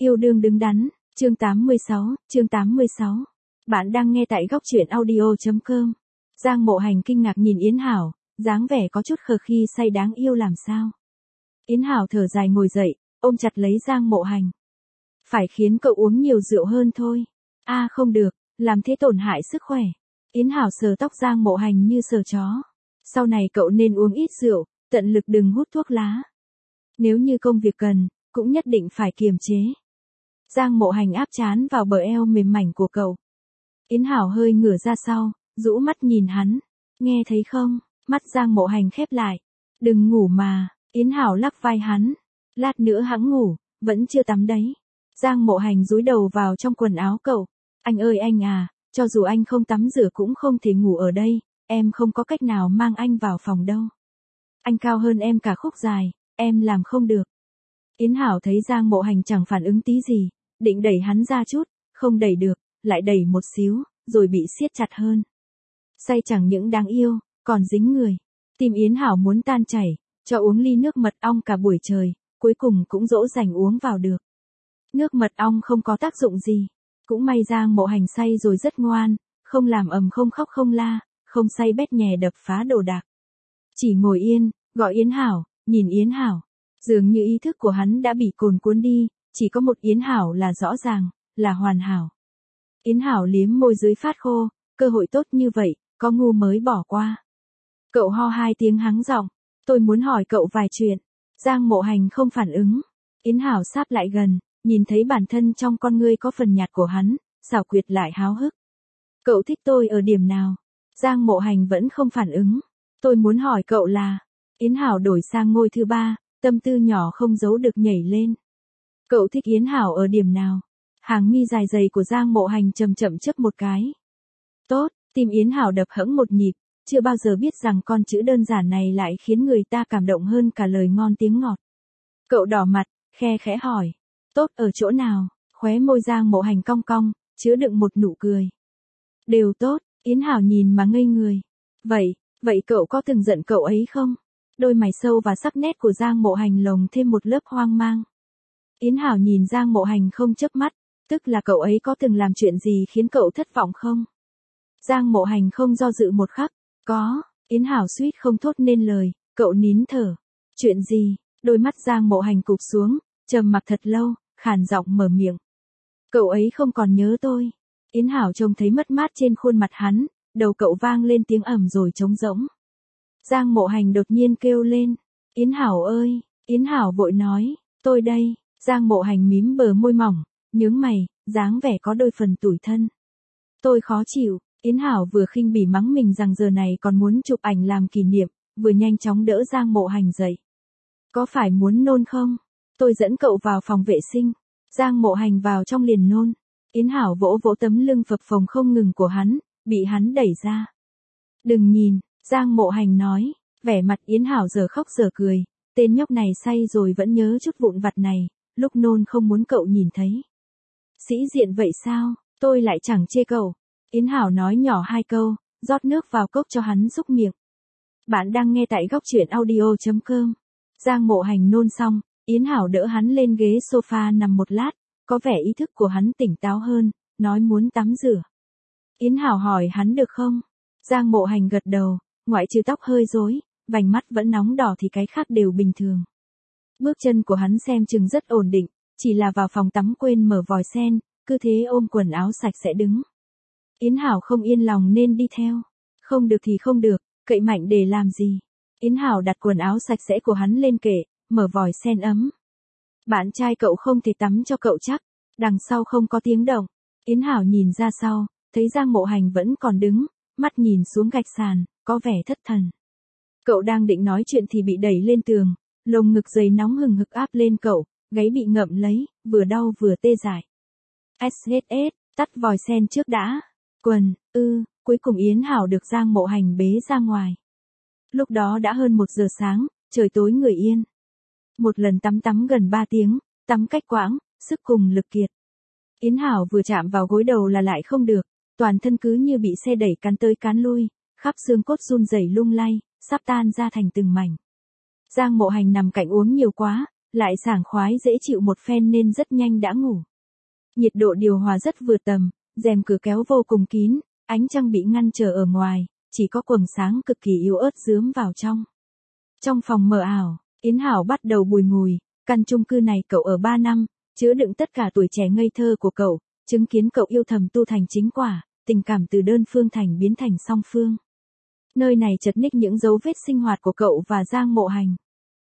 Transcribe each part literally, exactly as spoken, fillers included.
Yêu đương đứng đắn, chương tám mươi sáu, chương tám mươi sáu. Bạn đang nghe tại góc truyện audio.com. Giang Mộ Hành kinh ngạc nhìn Yến Hảo, dáng vẻ có chút khờ khi say đáng yêu làm sao. Yến Hảo thở dài ngồi dậy, ôm chặt lấy Giang Mộ Hành. Phải khiến cậu uống nhiều rượu hơn thôi. A à, không được, làm thế tổn hại sức khỏe. Yến Hảo sờ tóc Giang Mộ Hành như sờ chó. Sau này cậu nên uống ít rượu, tận lực đừng hút thuốc lá. Nếu như công việc cần, cũng nhất định phải kiềm chế. Giang Mộ Hành áp trán vào bờ eo mềm mảnh của cậu. Yến Hảo hơi ngửa ra sau, rũ mắt nhìn hắn. Nghe thấy không? Mắt Giang Mộ Hành khép lại. Đừng ngủ mà. Yến Hảo lắc vai hắn. Lát nữa hẵng ngủ, vẫn chưa tắm đấy. Giang Mộ Hành dúi đầu vào trong quần áo cậu. Anh ơi anh à, cho dù anh không tắm rửa cũng không thể ngủ ở đây, em không có cách nào mang anh vào phòng đâu. Anh cao hơn em cả khúc dài, em làm không được. Yến Hảo thấy Giang Mộ Hành chẳng phản ứng tí gì, định đẩy hắn ra chút, không đẩy được, lại đẩy một xíu, rồi bị siết chặt hơn. Say chẳng những đáng yêu, còn dính người. Tim Yến Hảo muốn tan chảy, cho uống ly nước mật ong cả buổi trời, cuối cùng cũng dỗ dành uống vào được. Nước mật ong không có tác dụng gì. Cũng may Giang Mộ Hành say rồi rất ngoan, không làm ầm không khóc không la, không say bét nhè đập phá đồ đạc. Chỉ ngồi yên, gọi Yến Hảo, nhìn Yến Hảo. Dường như ý thức của hắn đã bị cồn cuốn đi, chỉ có một Yến Hảo là rõ ràng, là hoàn hảo. Yến Hảo liếm môi dưới phát khô, cơ hội tốt như vậy, có ngu mới bỏ qua. Cậu ho hai tiếng hắng giọng, tôi muốn hỏi cậu vài chuyện. Giang Mộ Hành không phản ứng. Yến Hảo sáp lại gần, nhìn thấy bản thân trong con ngươi có phần nhạt của hắn, xảo quyệt lại háo hức. Cậu thích tôi ở điểm nào? Giang Mộ Hành vẫn không phản ứng. Tôi muốn hỏi cậu là... Yến Hảo đổi sang ngôi thứ ba, tâm tư nhỏ không giấu được nhảy lên. Cậu thích Yến Hảo ở điểm nào? Hàng mi dài dày của Giang Mộ Hành chậm chậm chớp một cái. Tốt, tim Yến Hảo đập hẫng một nhịp, chưa bao giờ biết rằng con chữ đơn giản này lại khiến người ta cảm động hơn cả lời ngon tiếng ngọt. Cậu đỏ mặt, khe khẽ hỏi. Tốt ở chỗ nào? Khóe môi Giang Mộ Hành cong cong, chứa đựng một nụ cười. Đều tốt, Yến Hảo nhìn mà ngây người. Vậy, vậy cậu có từng giận cậu ấy không? Đôi mày sâu và sắc nét của Giang Mộ Hành lồng thêm một lớp hoang mang. Yến Hảo nhìn Giang Mộ Hành không chớp mắt, tức là cậu ấy có từng làm chuyện gì khiến cậu thất vọng không? Giang Mộ Hành không do dự một khắc. Có, Yến Hảo suýt không thốt nên lời, cậu nín thở. Chuyện gì? Đôi mắt Giang Mộ Hành cụp xuống, trầm mặc thật lâu, khàn giọng mở miệng. Cậu ấy không còn nhớ tôi. Yến Hảo trông thấy mất mát trên khuôn mặt hắn, đầu cậu vang lên tiếng ầm rồi trống rỗng. Giang Mộ Hành đột nhiên kêu lên. Yến Hảo ơi, Yến Hảo vội nói, tôi đây. Giang Mộ Hành mím bờ môi mỏng, nhướng mày, dáng vẻ có đôi phần tủi thân. Tôi khó chịu. Yến Hảo vừa khinh bỉ mắng mình rằng giờ này còn muốn chụp ảnh làm kỷ niệm, vừa nhanh chóng đỡ Giang Mộ Hành dậy. Có phải muốn nôn không? Tôi dẫn cậu vào phòng vệ sinh. Giang Mộ Hành vào trong liền nôn. Yến Hảo vỗ vỗ tấm lưng phập phồng không ngừng của hắn, bị hắn đẩy ra. Đừng nhìn, Giang Mộ Hành nói. Vẻ mặt Yến Hảo giờ khóc giờ cười. Tên nhóc này say rồi vẫn nhớ chút vụn vặt này, lúc nôn không muốn cậu nhìn thấy. Sĩ diện vậy sao? Tôi lại chẳng chê cậu. Yến Hảo nói nhỏ hai câu, rót nước vào cốc cho hắn xúc miệng. Bạn đang nghe tại góc truyện audio.com. Giang Mộ Hành nôn xong, Yến Hảo đỡ hắn lên ghế sofa nằm một lát, có vẻ ý thức của hắn tỉnh táo hơn, nói muốn tắm rửa. Yến Hảo hỏi hắn được không? Giang Mộ Hành gật đầu, ngoại trừ tóc hơi rối, vành mắt vẫn nóng đỏ thì cái khác đều bình thường. Bước chân của hắn xem chừng rất ổn định, chỉ là vào phòng tắm quên mở vòi sen, cứ thế ôm quần áo sạch sẽ đứng. Yến Hảo không yên lòng nên đi theo. Không được thì không được, cậy mạnh để làm gì? Yến Hảo đặt quần áo sạch sẽ của hắn lên kệ, mở vòi sen ấm. Bạn trai cậu không thể tắm cho cậu chắc. Đằng sau không có tiếng động. Yến Hảo nhìn ra sau, thấy Giang Mộ Hành vẫn còn đứng, mắt nhìn xuống gạch sàn, có vẻ thất thần. Cậu đang định nói chuyện thì bị đẩy lên tường, lồng ngực dày nóng hừng hực áp lên cậu, gáy bị ngậm lấy, vừa đau vừa tê dại. ét ét ét, tắt vòi sen trước đã. Quần, ư, cuối cùng Yến Hảo được Giang Mộ Hành bế ra ngoài. Lúc đó đã hơn một giờ sáng, trời tối người yên. Một lần tắm tắm gần ba tiếng, tắm cách quãng, sức cùng lực kiệt. Yến Hảo vừa chạm vào gối đầu là lại không được, toàn thân cứ như bị xe đẩy cán tới cán lui, khắp xương cốt run rẩy lung lay, sắp tan ra thành từng mảnh. Giang Mộ Hành nằm cạnh uống nhiều quá, lại sảng khoái dễ chịu một phen nên rất nhanh đã ngủ. Nhiệt độ điều hòa rất vừa tầm, rèm cửa kéo vô cùng kín, ánh trăng bị ngăn trở ở ngoài, chỉ có quầng sáng cực kỳ yếu ớt rướm vào trong. Trong phòng mờ ảo, Yến Hảo bắt đầu bùi ngùi, căn chung cư này cậu ở ba năm, chứa đựng tất cả tuổi trẻ ngây thơ của cậu, chứng kiến cậu yêu thầm tu thành chính quả, tình cảm từ đơn phương thành biến thành song phương. Nơi này chật ních những dấu vết sinh hoạt của cậu và Giang Mộ Hành.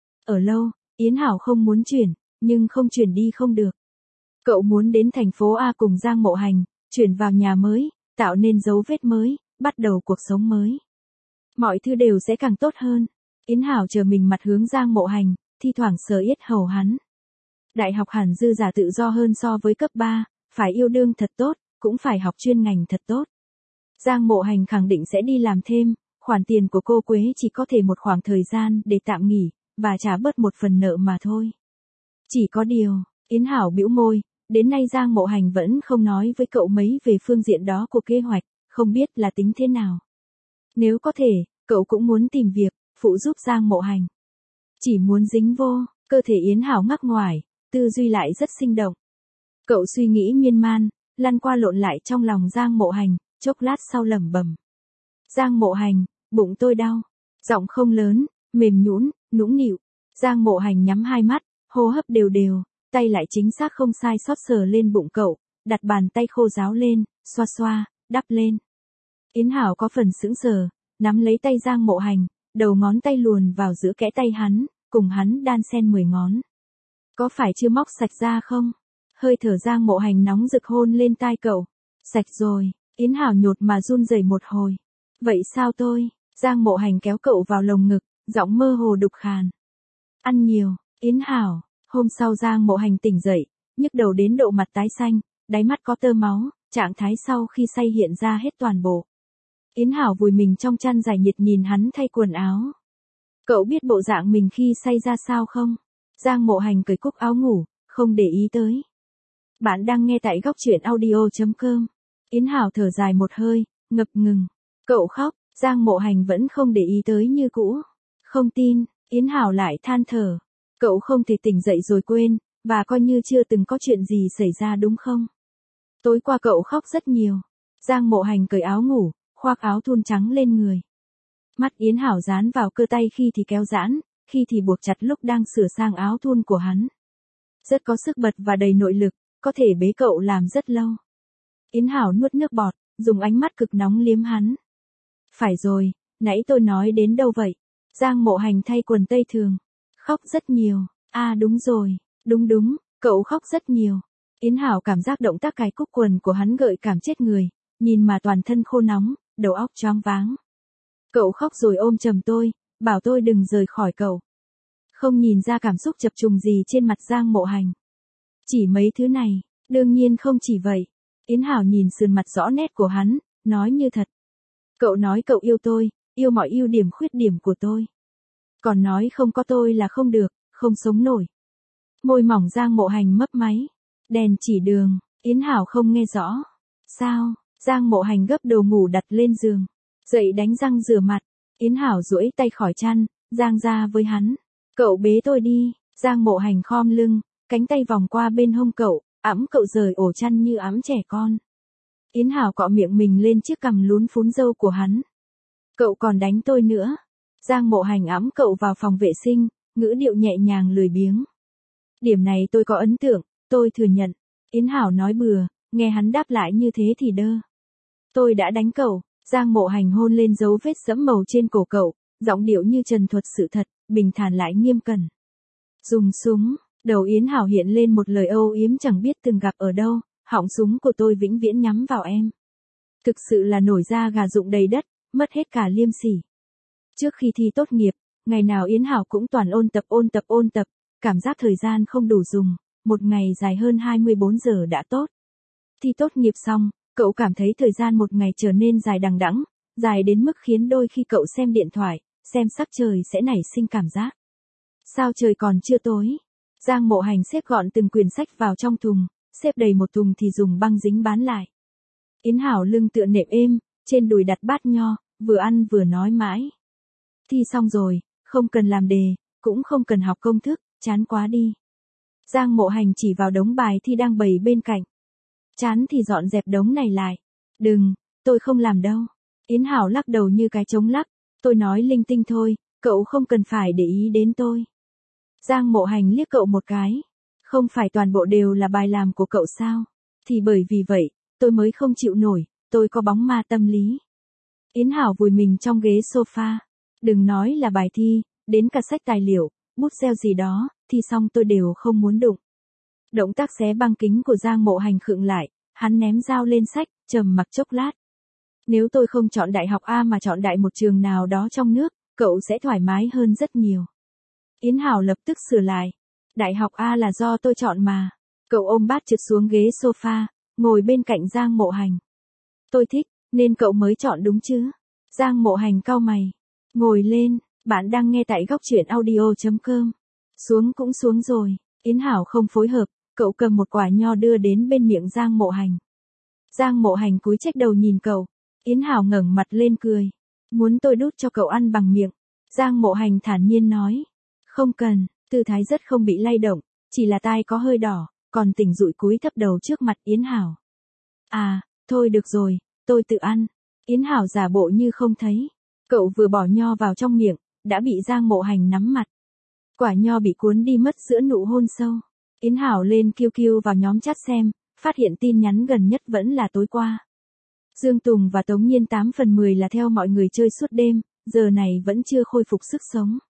Ở lâu, Yến Hảo không muốn chuyển, nhưng không chuyển đi không được. Cậu muốn đến thành phố A cùng Giang Mộ Hành, chuyển vào nhà mới, tạo nên dấu vết mới, bắt đầu cuộc sống mới. Mọi thứ đều sẽ càng tốt hơn. Yến Hảo chờ mình mặt hướng Giang Mộ Hành, thi thoảng sờ yết hầu hắn. Đại học hẳn dư giả tự do hơn so với cấp ba, phải yêu đương thật tốt, cũng phải học chuyên ngành thật tốt. Giang Mộ Hành khẳng định sẽ đi làm thêm, khoản tiền của cô Quế chỉ có thể một khoảng thời gian để tạm nghỉ, và trả bớt một phần nợ mà thôi. Chỉ có điều, Yến Hảo bĩu môi, đến nay Giang Mộ Hành vẫn không nói với cậu mấy về phương diện đó của kế hoạch, không biết là tính thế nào. Nếu có thể, cậu cũng muốn tìm việc, phụ giúp Giang Mộ Hành. Chỉ muốn dính vô, cơ thể Yến Hảo ngắc ngoải, tư duy lại rất sinh động. Cậu suy nghĩ miên man, lăn qua lộn lại trong lòng Giang Mộ Hành, chốc lát sau lẩm bẩm. Giang Mộ Hành, bụng tôi đau. Giọng không lớn, mềm nhũn, nũng nịu. Giang Mộ Hành nhắm hai mắt, hô hấp đều đều, tay lại chính xác không sai sót sờ lên bụng cậu, đặt bàn tay khô ráo lên, xoa xoa, đắp lên. Yến Hảo có phần sững sờ, nắm lấy tay Giang Mộ Hành, đầu ngón tay luồn vào giữa kẽ tay hắn, cùng hắn đan xen mười ngón. Có phải chưa móc sạch ra không? Hơi thở Giang Mộ Hành nóng rực hôn lên tai cậu. Sạch rồi, Yến Hảo nhột mà run rẩy một hồi. Vậy sao tôi? Giang Mộ Hành kéo cậu vào lồng ngực, giọng mơ hồ đục khàn. Ăn nhiều, Yến Hảo. Hôm sau Giang Mộ Hành tỉnh dậy, nhức đầu đến độ mặt tái xanh, đáy mắt có tơ máu, trạng thái sau khi say hiện ra hết toàn bộ. Yến Hảo vùi mình trong chăn dài nhiệt nhìn hắn thay quần áo. Cậu biết bộ dạng mình khi say ra sao không? Giang Mộ Hành cởi cúc áo ngủ, không để ý tới. Bạn đang nghe tại góc truyện audio chấm com. Yến Hảo thở dài một hơi, ngập ngừng. Cậu khóc, Giang Mộ Hành vẫn không để ý tới như cũ. Không tin, Yến Hảo lại than thở. Cậu không thể tỉnh dậy rồi quên, và coi như chưa từng có chuyện gì xảy ra đúng không? Tối qua cậu khóc rất nhiều. Giang Mộ Hành cởi áo ngủ, khoác áo thun trắng lên người. Mắt Yến Hảo dán vào cơ tay khi thì kéo giãn, khi thì buộc chặt lúc đang sửa sang áo thun của hắn. Rất có sức bật và đầy nội lực, có thể bế cậu làm rất lâu. Yến Hảo nuốt nước bọt, dùng ánh mắt cực nóng liếm hắn. Phải rồi, nãy tôi nói đến đâu vậy? Giang Mộ Hành thay quần tây thường. Khóc rất nhiều. À đúng rồi, đúng đúng, cậu khóc rất nhiều. Yến Hảo cảm giác động tác cài cúc quần của hắn gợi cảm chết người, nhìn mà toàn thân khô nóng, đầu óc choáng váng. Cậu khóc rồi ôm chầm tôi, bảo tôi đừng rời khỏi cậu. Không nhìn ra cảm xúc chập trùng gì trên mặt Giang Mộ Hành. Chỉ mấy thứ này, đương nhiên không chỉ vậy. Yến Hảo nhìn sườn mặt rõ nét của hắn, nói như thật. Cậu nói cậu yêu tôi, yêu mọi ưu điểm khuyết điểm của tôi. Còn nói không có tôi là không được, không sống nổi. Môi mỏng Giang Mộ Hành mấp máy. Đèn chỉ đường, Yến Hảo không nghe rõ. Sao? Giang Mộ Hành gấp đồ ngủ đặt lên giường. Dậy đánh răng rửa mặt. Yến Hảo duỗi tay khỏi chăn, giang ra với hắn. Cậu bế tôi đi. Giang Mộ Hành khom lưng, cánh tay vòng qua bên hông cậu, ẵm cậu rời ổ chăn như ẵm trẻ con. Yến Hảo cọ miệng mình lên chiếc cằm lún phún râu của hắn. Cậu còn đánh tôi nữa. Giang Mộ Hành ẵm cậu vào phòng vệ sinh, ngữ điệu nhẹ nhàng lười biếng. Điểm này tôi có ấn tượng, tôi thừa nhận. Yến Hảo nói bừa, nghe hắn đáp lại như thế thì đơ. Tôi đã đánh cậu. Giang Mộ Hành hôn lên dấu vết sẫm màu trên cổ cậu, giọng điệu như trần thuật sự thật, bình thản lại nghiêm cẩn. Dùng súng, đầu Yến Hảo hiện lên một lời âu yếm chẳng biết từng gặp ở đâu, họng súng của tôi vĩnh viễn nhắm vào em. Thực sự là nổi da gà rụng đầy đất, mất hết cả liêm sỉ. Trước khi thi tốt nghiệp, ngày nào Yến Hảo cũng toàn ôn tập ôn tập ôn tập, cảm giác thời gian không đủ dùng, một ngày dài hơn hai mươi bốn giờ đã tốt. Thi tốt nghiệp xong, cậu cảm thấy thời gian một ngày trở nên dài đằng đẵng, dài đến mức khiến đôi khi cậu xem điện thoại, xem sắc trời sẽ nảy sinh cảm giác. Sao trời còn chưa tối? Giang Mộ Hành xếp gọn từng quyển sách vào trong thùng, xếp đầy một thùng thì dùng băng dính bán lại. Yến Hảo lưng tựa nệm êm, trên đùi đặt bát nho, vừa ăn vừa nói mãi. Thi xong rồi, không cần làm đề, cũng không cần học công thức, chán quá đi. Giang Mộ Hành chỉ vào đống bài thi đang bày bên cạnh. Chán thì dọn dẹp đống này lại. Đừng, tôi không làm đâu. Yến Hảo lắc đầu như cái trống lắc. Tôi nói linh tinh thôi, cậu không cần phải để ý đến tôi. Giang Mộ Hành liếc cậu một cái. Không phải toàn bộ đều là bài làm của cậu sao? Thì bởi vì vậy, tôi mới không chịu nổi, tôi có bóng ma tâm lý. Yến Hảo vùi mình trong ghế sofa. Đừng nói là bài thi, đến cả sách tài liệu, bút gel gì đó, thi xong tôi đều không muốn đụng. Động tác xé băng kính của Giang Mộ Hành khựng lại, hắn ném dao lên sách, trầm mặc chốc lát. Nếu tôi không chọn đại học A mà chọn đại một trường nào đó trong nước, cậu sẽ thoải mái hơn rất nhiều. Yến Hảo lập tức sửa lại. Đại học A là do tôi chọn mà. Cậu ôm bát trượt xuống ghế sofa, ngồi bên cạnh Giang Mộ Hành. Tôi thích, nên cậu mới chọn đúng chứ? Giang Mộ Hành cau mày. Ngồi lên, bạn đang nghe tại góc truyện audio chấm com. Xuống cũng xuống rồi. Yến Hảo không phối hợp, cậu cầm một quả nho đưa đến bên miệng Giang Mộ Hành. Giang Mộ Hành cúi chếch đầu nhìn cậu. Yến Hảo ngẩng mặt lên cười. Muốn tôi đút cho cậu ăn bằng miệng. Giang Mộ Hành thản nhiên nói. Không cần, tư thái rất không bị lay động, chỉ là tai có hơi đỏ, còn tỉnh dụi cúi thấp đầu trước mặt Yến Hảo. À, thôi được rồi, tôi tự ăn. Yến Hảo giả bộ như không thấy. Cậu vừa bỏ nho vào trong miệng, đã bị Giang Mộ Hành nắm mặt. Quả nho bị cuốn đi mất giữa nụ hôn sâu. Yến Hảo lên Q Q vào nhóm chat xem, phát hiện tin nhắn gần nhất vẫn là tối qua. Dương Tùng và Tống Nhiên tám phần mười là theo mọi người chơi suốt đêm, giờ này vẫn chưa khôi phục sức sống.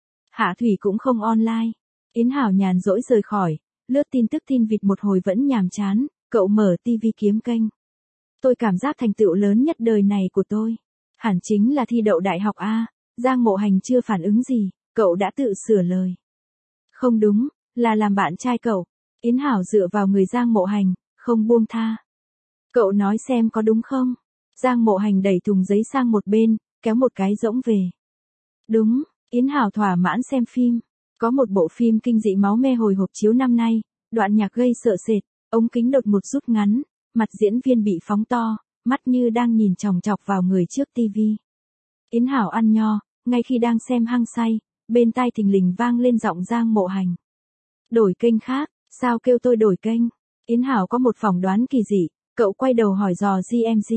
Hạ Thủy cũng không online. Yến Hảo nhàn rỗi rời khỏi, lướt tin tức tin vịt một hồi vẫn nhàm chán, cậu mở tivi kiếm kênh. Tôi cảm giác thành tựu lớn nhất đời này của tôi. Hẳn chính là thi đậu đại học A, Giang Mộ Hành chưa phản ứng gì, cậu đã tự sửa lời. Không đúng, là làm bạn trai cậu. Yến Hảo dựa vào người Giang Mộ Hành, không buông tha. Cậu nói xem có đúng không? Giang Mộ Hành đẩy thùng giấy sang một bên, kéo một cái rỗng về. Đúng, Yến Hảo thỏa mãn xem phim. Có một bộ phim kinh dị máu me hồi hộp chiếu năm nay, đoạn nhạc gây sợ sệt, ống kính đột ngột rút ngắn, mặt diễn viên bị phóng to, mắt như đang nhìn chòng chọc vào người trước tivi. Yến Hảo ăn nho, ngay khi đang xem hăng say, bên tai thình lình vang lên giọng Giang Mộ Hành. Đổi kênh khác, sao kêu tôi đổi kênh? Yến Hảo có một phỏng đoán kỳ dị, cậu quay đầu hỏi dò giê em giê.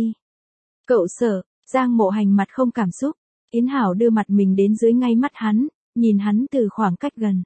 Cậu sợ, Giang Mộ Hành mặt không cảm xúc. Yến Hảo đưa mặt mình đến dưới ngay mắt hắn, nhìn hắn từ khoảng cách gần.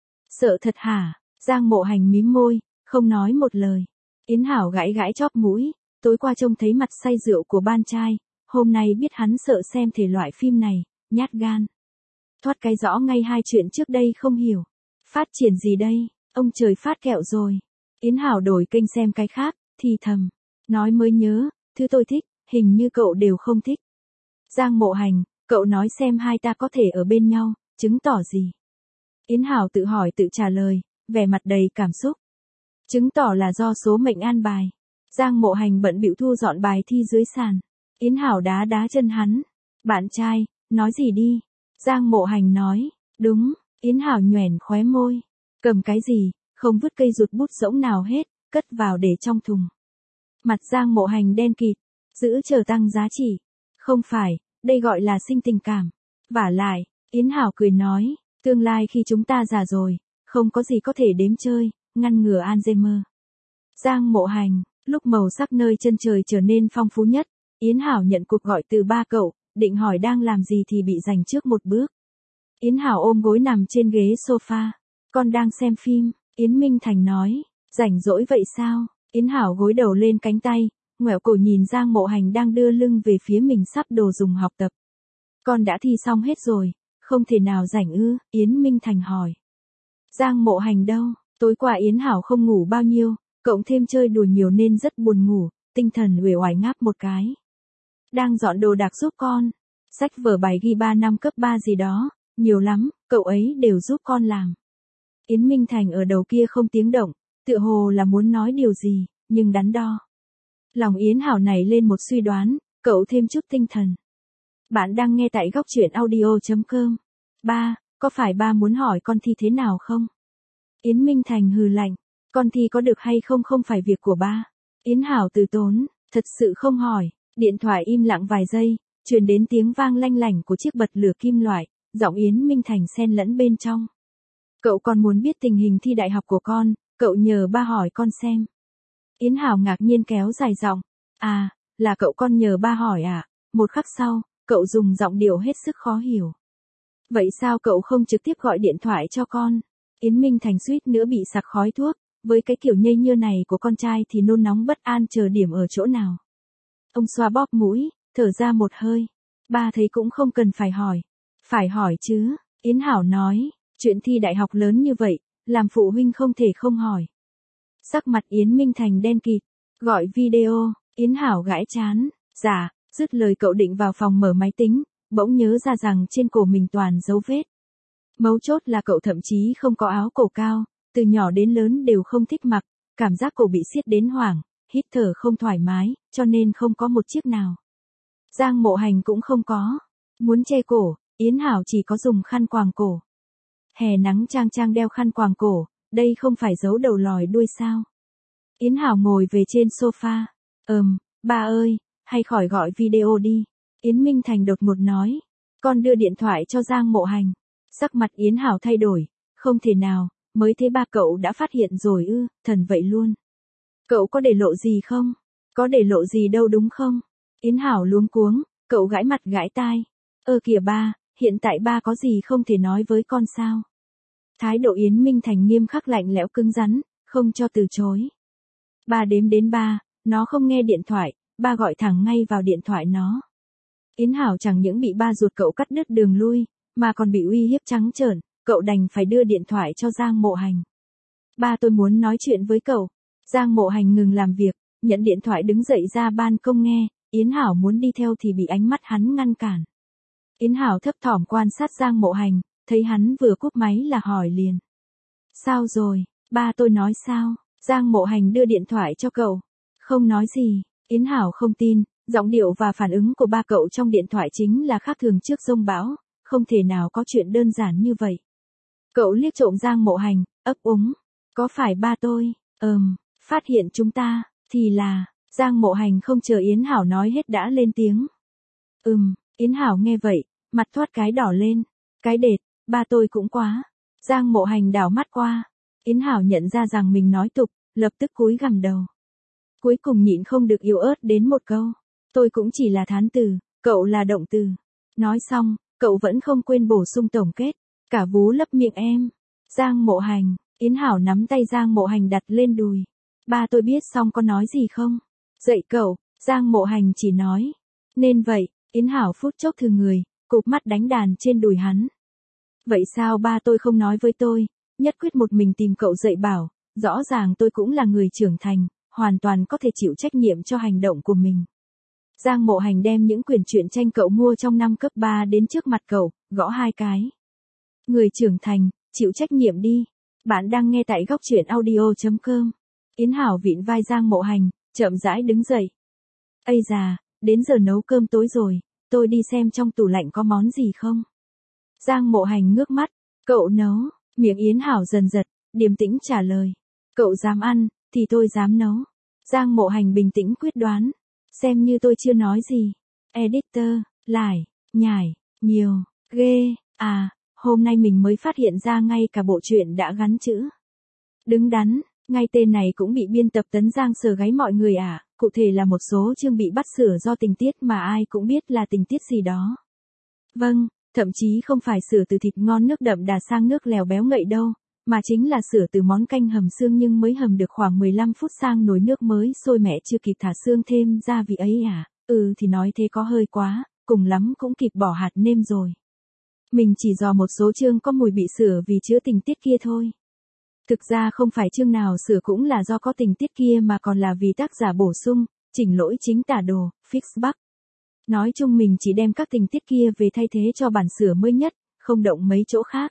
Sợ thật hả? Giang Mộ Hành mím môi, không nói một lời. Yến Hảo gãi gãi chóp mũi, tối qua trông thấy mặt say rượu của ban trai, hôm nay biết hắn sợ xem thể loại phim này, nhát gan. Thoát cái rõ ngay hai chuyện trước đây không hiểu. Phát triển gì đây? Ông trời phát kẹo rồi. Yến Hảo đổi kênh xem cái khác, thì thầm. Nói mới nhớ, thứ tôi thích, hình như cậu đều không thích. Giang Mộ Hành, cậu nói xem hai ta có thể ở bên nhau, chứng tỏ gì? Yến Hảo tự hỏi tự trả lời, vẻ mặt đầy cảm xúc. Chứng tỏ là do số mệnh an bài. Giang Mộ Hành bận bịu thu dọn bài thi dưới sàn. Yến Hảo đá đá chân hắn. Bạn trai, nói gì đi? Giang Mộ Hành nói. Đúng, Yến Hảo nhoẻn khóe môi. Cầm cái gì, không vứt cây rụt bút rỗng nào hết, cất vào để trong thùng. Mặt Giang Mộ Hành đen kịt. Giữ chờ tăng giá trị. Không phải, đây gọi là sinh tình cảm. Vả lại, Yến Hảo cười nói. Tương lai khi chúng ta già rồi, không có gì có thể đếm chơi, ngăn ngừa Alzheimer. Giang Mộ Hành, lúc màu sắc nơi chân trời trở nên phong phú nhất, Yến Hảo nhận cuộc gọi từ ba cậu, định hỏi đang làm gì thì bị giành trước một bước. Yến Hảo ôm gối nằm trên ghế sofa. Con đang xem phim, Yến Minh Thành nói. Rảnh rỗi vậy sao? Yến Hảo gối đầu lên cánh tay, ngoẹo cổ nhìn Giang Mộ Hành đang đưa lưng về phía mình sắp đồ dùng học tập. Con đã thi xong hết rồi, không thể nào rảnh ư? Yến Minh Thành hỏi. Giang Mộ Hành đâu? Tối qua Yến Hảo không ngủ bao nhiêu, cộng thêm chơi đùa nhiều nên rất buồn ngủ, tinh thần uể oải ngáp một cái. Đang dọn đồ đạc giúp con. Sách vở bài ghi ba năm cấp ba gì đó, nhiều lắm, cậu ấy đều giúp con làm. Yến Minh Thành ở đầu kia không tiếng động, tựa hồ là muốn nói điều gì, nhưng đắn đo. Lòng Yến Hảo này lên một suy đoán, cậu thêm chút tinh thần. Bạn đang nghe tại góc truyện audio chấm com. Ba, có phải ba muốn hỏi con thi thế nào không? Yến Minh Thành hừ lạnh, con thi có được hay không không phải việc của ba. Yến Hảo từ tốn, thật sự không hỏi. Điện thoại im lặng vài giây, truyền đến tiếng vang lanh lảnh của chiếc bật lửa kim loại, giọng Yến Minh Thành xen lẫn bên trong. Cậu còn muốn biết tình hình thi đại học của con, cậu nhờ ba hỏi con xem. Yến Hảo ngạc nhiên kéo dài giọng. À, là cậu con nhờ ba hỏi à? Một khắc sau, cậu dùng giọng điệu hết sức khó hiểu. Vậy sao cậu không trực tiếp gọi điện thoại cho con? Yến Minh Thành suýt nữa bị sặc khói thuốc, với cái kiểu nhây nhưa này của con trai thì nôn nóng bất an chờ điểm ở chỗ nào. Ông xoa bóp mũi, thở ra một hơi. Ba thấy cũng không cần phải hỏi. Phải hỏi chứ, Yến Hảo nói, chuyện thi đại học lớn như vậy, làm phụ huynh không thể không hỏi. Sắc mặt Yến Minh Thành đen kịt, gọi video, Yến Hảo gãi chán, dạ, dứt lời cậu định vào phòng mở máy tính, bỗng nhớ ra rằng trên cổ mình toàn dấu vết. Mấu chốt là cậu thậm chí không có áo cổ cao, từ nhỏ đến lớn đều không thích mặc, cảm giác cổ bị siết đến hoảng, hít thở không thoải mái, cho nên không có một chiếc nào. Giang Mộ Hành cũng không có. Muốn che cổ, Yến Hảo chỉ có dùng khăn quàng cổ. Hè nắng trang trang đeo khăn quàng cổ, đây không phải giấu đầu lòi đuôi sao. Yến Hảo ngồi về trên sofa. Ừm, ba ơi, hay khỏi gọi video đi. Yến Minh Thành đột ngột nói. Con đưa điện thoại cho Giang Mộ Hành. Sắc mặt Yến Hảo thay đổi. Không thể nào, mới thế ba cậu đã phát hiện rồi ư, thần vậy luôn. Cậu có để lộ gì không? Có để lộ gì đâu đúng không? Yến Hảo luống cuống, cậu gãi mặt gãi tai. Ơ kìa ba, hiện tại ba có gì không thể nói với con sao? Thái độ Yến Minh Thành nghiêm khắc lạnh lẽo cứng rắn, không cho từ chối. Ba đếm đến ba, nó không nghe điện thoại, ba gọi thẳng ngay vào điện thoại nó. Yến Hảo chẳng những bị ba ruột cậu cắt đứt đường lui, mà còn bị uy hiếp trắng trợn, cậu đành phải đưa điện thoại cho Giang Mộ Hành. Ba tôi muốn nói chuyện với cậu. Giang Mộ Hành ngừng làm việc, nhận điện thoại đứng dậy ra ban công nghe, Yến Hảo muốn đi theo thì bị ánh mắt hắn ngăn cản. Yến Hảo thấp thỏm quan sát Giang Mộ Hành, thấy hắn vừa cúp máy là hỏi liền. Sao rồi, ba tôi nói sao? Giang Mộ Hành đưa điện thoại cho cậu. Không nói gì, Yến Hảo không tin, giọng điệu và phản ứng của ba cậu trong điện thoại chính là khác thường trước giông bão, không thể nào có chuyện đơn giản như vậy. Cậu liếc trộm Giang Mộ Hành, ấp úng. Có phải ba tôi, ừm, phát hiện chúng ta, thì là, Giang Mộ Hành không chờ Yến Hảo nói hết đã lên tiếng. Ừm, Yến Hảo nghe vậy, mặt thoát cái đỏ lên. Cái đệt, ba tôi cũng quá. Giang Mộ Hành đảo mắt qua. Yến Hảo nhận ra rằng mình nói tục, lập tức cúi gằm đầu. Cuối cùng nhịn không được yếu ớt đến một câu. Tôi cũng chỉ là thán từ, cậu là động từ. Nói xong, cậu vẫn không quên bổ sung tổng kết. Cả vú lấp miệng em. Giang Mộ Hành, Yến Hảo nắm tay Giang Mộ Hành đặt lên đùi. Ba tôi biết xong có nói gì không? Dậy cậu, Giang Mộ Hành chỉ nói. Nên vậy, Yến Hảo phút chốc thừa người, cụp mắt đánh đàn trên đùi hắn. Vậy sao ba tôi không nói với tôi, nhất quyết một mình tìm cậu dạy bảo, rõ ràng tôi cũng là người trưởng thành, hoàn toàn có thể chịu trách nhiệm cho hành động của mình. Giang Mộ Hành đem những quyển truyện tranh cậu mua trong năm cấp ba đến trước mặt cậu, gõ hai cái. Người trưởng thành, chịu trách nhiệm đi. Bạn đang nghe tại góc truyện audio chấm com. Yến Hảo vịn vai Giang Mộ Hành, chậm rãi đứng dậy. Ây già, đến giờ nấu cơm tối rồi, tôi đi xem trong tủ lạnh có món gì không. Giang Mộ Hành ngước mắt, cậu nấu, miệng Yến Hảo dần giật, điềm tĩnh trả lời. Cậu dám ăn, thì tôi dám nấu. Giang Mộ Hành bình tĩnh quyết đoán, xem như tôi chưa nói gì. Editor, lải, nhải, nhiều, ghê, à, hôm nay mình mới phát hiện ra ngay cả bộ truyện đã gắn chữ đứng đắn, ngay tên này cũng bị biên tập Tấn Giang sờ gáy mọi người à, cụ thể là một số chương bị bắt sửa do tình tiết mà ai cũng biết là tình tiết gì đó. Vâng, thậm chí không phải sửa từ thịt ngon nước đậm đà sang nước lèo béo ngậy đâu, mà chính là sửa từ món canh hầm xương nhưng mới hầm được khoảng mười lăm phút sang nồi nước mới sôi mẹ chưa kịp thả xương thêm gia vị ấy à, ừ thì nói thế có hơi quá, cùng lắm cũng kịp bỏ hạt nêm rồi. Mình chỉ dò một số chương có mùi bị sửa vì chứa tình tiết kia thôi. Thực ra không phải chương nào sửa cũng là do có tình tiết kia mà còn là vì tác giả bổ sung, chỉnh lỗi chính tả đồ, fix bug. Nói chung mình chỉ đem các tình tiết kia về thay thế cho bản sửa mới nhất, không động mấy chỗ khác.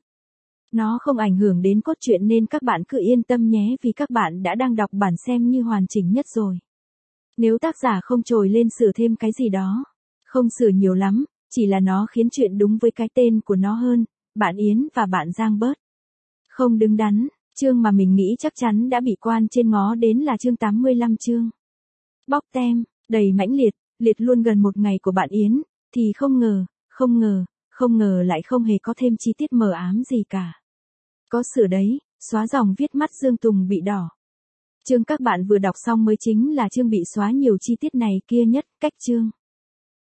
Nó không ảnh hưởng đến cốt truyện nên các bạn cứ yên tâm nhé vì các bạn đã đang đọc bản xem như hoàn chỉnh nhất rồi. Nếu tác giả không trồi lên sửa thêm cái gì đó, không sửa nhiều lắm, chỉ là nó khiến chuyện đúng với cái tên của nó hơn, bạn Yến và bạn Giang bớt. Không đứng đắn, chương mà mình nghĩ chắc chắn đã bị quan trên ngó đến là chương tám mươi lăm chương. Bóc tem, đầy mãnh liệt, liệt luôn gần một ngày của bạn Yến, thì không ngờ, không ngờ, không ngờ lại không hề có thêm chi tiết mờ ám gì cả. Có sửa đấy, xóa dòng viết mắt Dương Tùng bị đỏ. Chương các bạn vừa đọc xong mới chính là chương bị xóa nhiều chi tiết này kia nhất, cách chương.